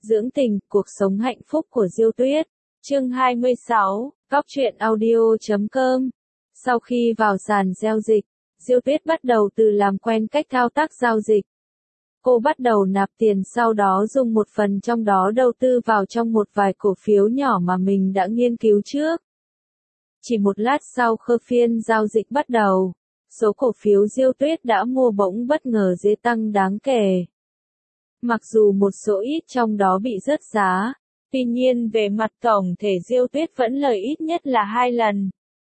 Dưỡng tình, cuộc sống hạnh phúc của Diêu Tuyết. Chương 26, Góc truyện audio.com. Sau khi vào sàn giao dịch, Diêu Tuyết bắt đầu từ làm quen cách thao tác giao dịch. Cô bắt đầu nạp tiền, sau đó dùng một phần trong đó đầu tư vào trong một vài cổ phiếu nhỏ mà mình đã nghiên cứu trước. Chỉ một lát sau phiên giao dịch bắt đầu, số cổ phiếu Diêu Tuyết đã mua bỗng bất ngờ dễ tăng đáng kể. Mặc dù một số ít trong đó bị rớt giá, tuy nhiên về mặt tổng thể Diêu Tuyết vẫn lời ít nhất là 2 lần.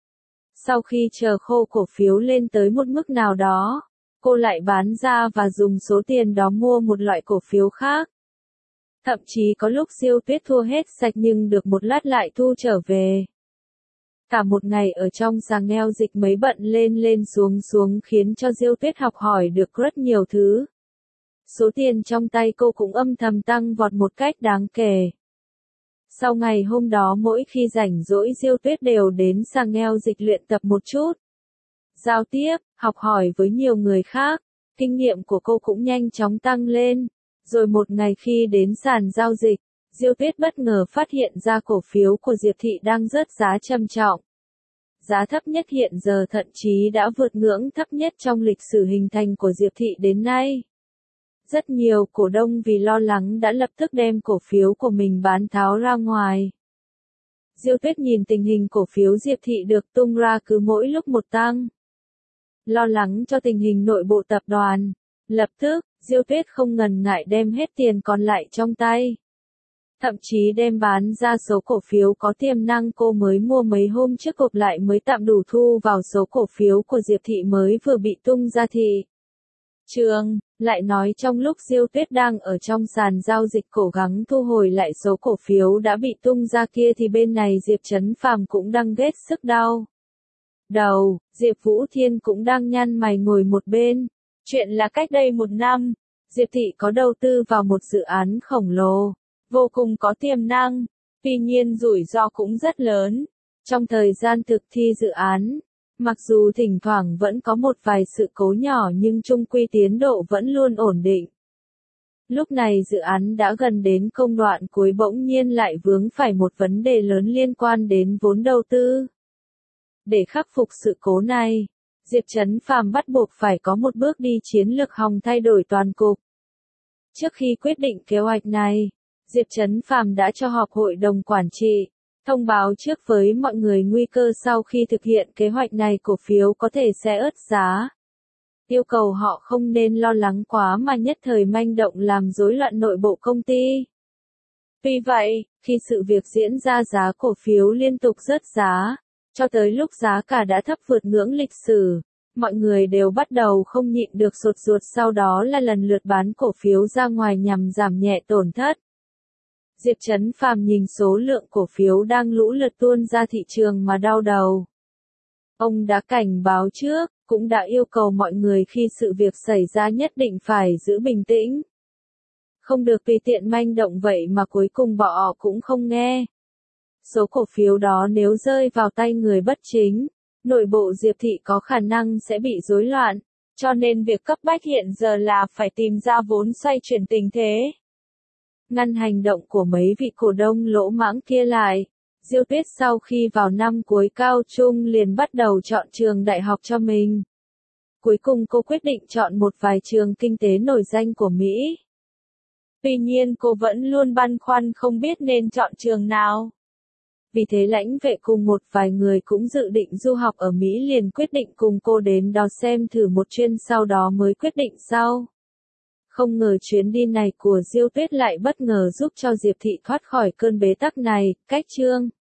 Sau khi chờ khô cổ phiếu lên tới một mức nào đó, cô lại bán ra và dùng số tiền đó mua một loại cổ phiếu khác. Thậm chí có lúc Diêu Tuyết thua hết sạch nhưng được một lát lại thu trở về. Cả một ngày ở trong sàn giao dịch mấy bận lên xuống khiến cho Diêu Tuyết học hỏi được rất nhiều thứ. Số tiền trong tay cô cũng âm thầm tăng vọt một cách đáng kể. Sau ngày hôm đó mỗi khi rảnh rỗi Diêu Tuyết đều đến sàn giao dịch luyện tập một chút. Giao tiếp, học hỏi với nhiều người khác, kinh nghiệm của cô cũng nhanh chóng tăng lên. Rồi một ngày khi đến sàn giao dịch, Diêu Tuyết bất ngờ phát hiện ra cổ phiếu của Diệp Thị đang rớt giá trầm trọng. Giá thấp nhất hiện giờ thậm chí đã vượt ngưỡng thấp nhất trong lịch sử hình thành của Diệp Thị đến nay. Rất nhiều cổ đông vì lo lắng đã lập tức đem cổ phiếu của mình bán tháo ra ngoài. Diêu Tuyết nhìn tình hình cổ phiếu Diệp Thị được tung ra cứ mỗi lúc một tăng. Lo lắng cho tình hình nội bộ tập đoàn, lập tức, Diêu Tuyết không ngần ngại đem hết tiền còn lại trong tay. Thậm chí đem bán ra số cổ phiếu có tiềm năng cô mới mua mấy hôm trước gộp lại mới tạm đủ thu vào số cổ phiếu của Diệp Thị mới vừa bị tung ra thị trường. Lại nói trong lúc Diêu Tuyết đang ở trong sàn giao dịch cố gắng thu hồi lại số cổ phiếu đã bị tung ra kia thì bên này Diệp Trấn Phàm cũng đang ghét sức đau đầu, Diệp Vũ Thiên cũng đang nhăn mày ngồi một bên. Chuyện là cách đây 1 năm, Diệp Thị có đầu tư vào một dự án khổng lồ, vô cùng có tiềm năng, tuy nhiên rủi ro cũng rất lớn. Trong thời gian thực thi dự án, mặc dù thỉnh thoảng vẫn có một vài sự cố nhỏ nhưng chung quy tiến độ vẫn luôn ổn định. Lúc này dự án đã gần đến công đoạn cuối bỗng nhiên lại vướng phải một vấn đề lớn liên quan đến vốn đầu tư. Để khắc phục sự cố này, Diệp Trấn Phàm bắt buộc phải có một bước đi chiến lược hòng thay đổi toàn cục. Trước khi quyết định kế hoạch này, Diệp Trấn Phàm đã cho họp hội đồng quản trị, thông báo trước với mọi người nguy cơ sau khi thực hiện kế hoạch này cổ phiếu có thể sẽ ớt giá. Yêu cầu họ không nên lo lắng quá mà nhất thời manh động làm rối loạn nội bộ công ty. Tuy vậy, khi sự việc diễn ra giá cổ phiếu liên tục rớt giá, cho tới lúc giá cả đã thấp vượt ngưỡng lịch sử, mọi người đều bắt đầu không nhịn được sốt ruột, sau đó là lần lượt bán cổ phiếu ra ngoài nhằm giảm nhẹ tổn thất. Diệp Trấn Phàm nhìn số lượng cổ phiếu đang lũ lượt tuôn ra thị trường mà đau đầu. Ông đã cảnh báo trước, cũng đã yêu cầu mọi người khi sự việc xảy ra nhất định phải giữ bình tĩnh. Không được tùy tiện manh động vậy mà cuối cùng họ cũng không nghe. Số cổ phiếu đó nếu rơi vào tay người bất chính, nội bộ Diệp Thị có khả năng sẽ bị rối loạn, cho nên việc cấp bách hiện giờ là phải tìm ra vốn xoay chuyển tình thế. Ngăn hành động của mấy vị cổ đông lỗ mãng kia lại, Diêu Tuyết sau khi vào năm cuối cao trung liền bắt đầu chọn trường đại học cho mình. Cuối cùng cô quyết định chọn một vài trường kinh tế nổi danh của Mỹ. Tuy nhiên cô vẫn luôn băn khoăn không biết nên chọn trường nào. Vì thế lãnh vệ cùng một vài người cũng dự định du học ở Mỹ liền quyết định cùng cô đến đó xem thử một chuyến sau đó mới quyết định sau. Không ngờ chuyến đi này của Diêu Tuyết lại bất ngờ giúp cho Diệp Thị thoát khỏi cơn bế tắc này. Cách chương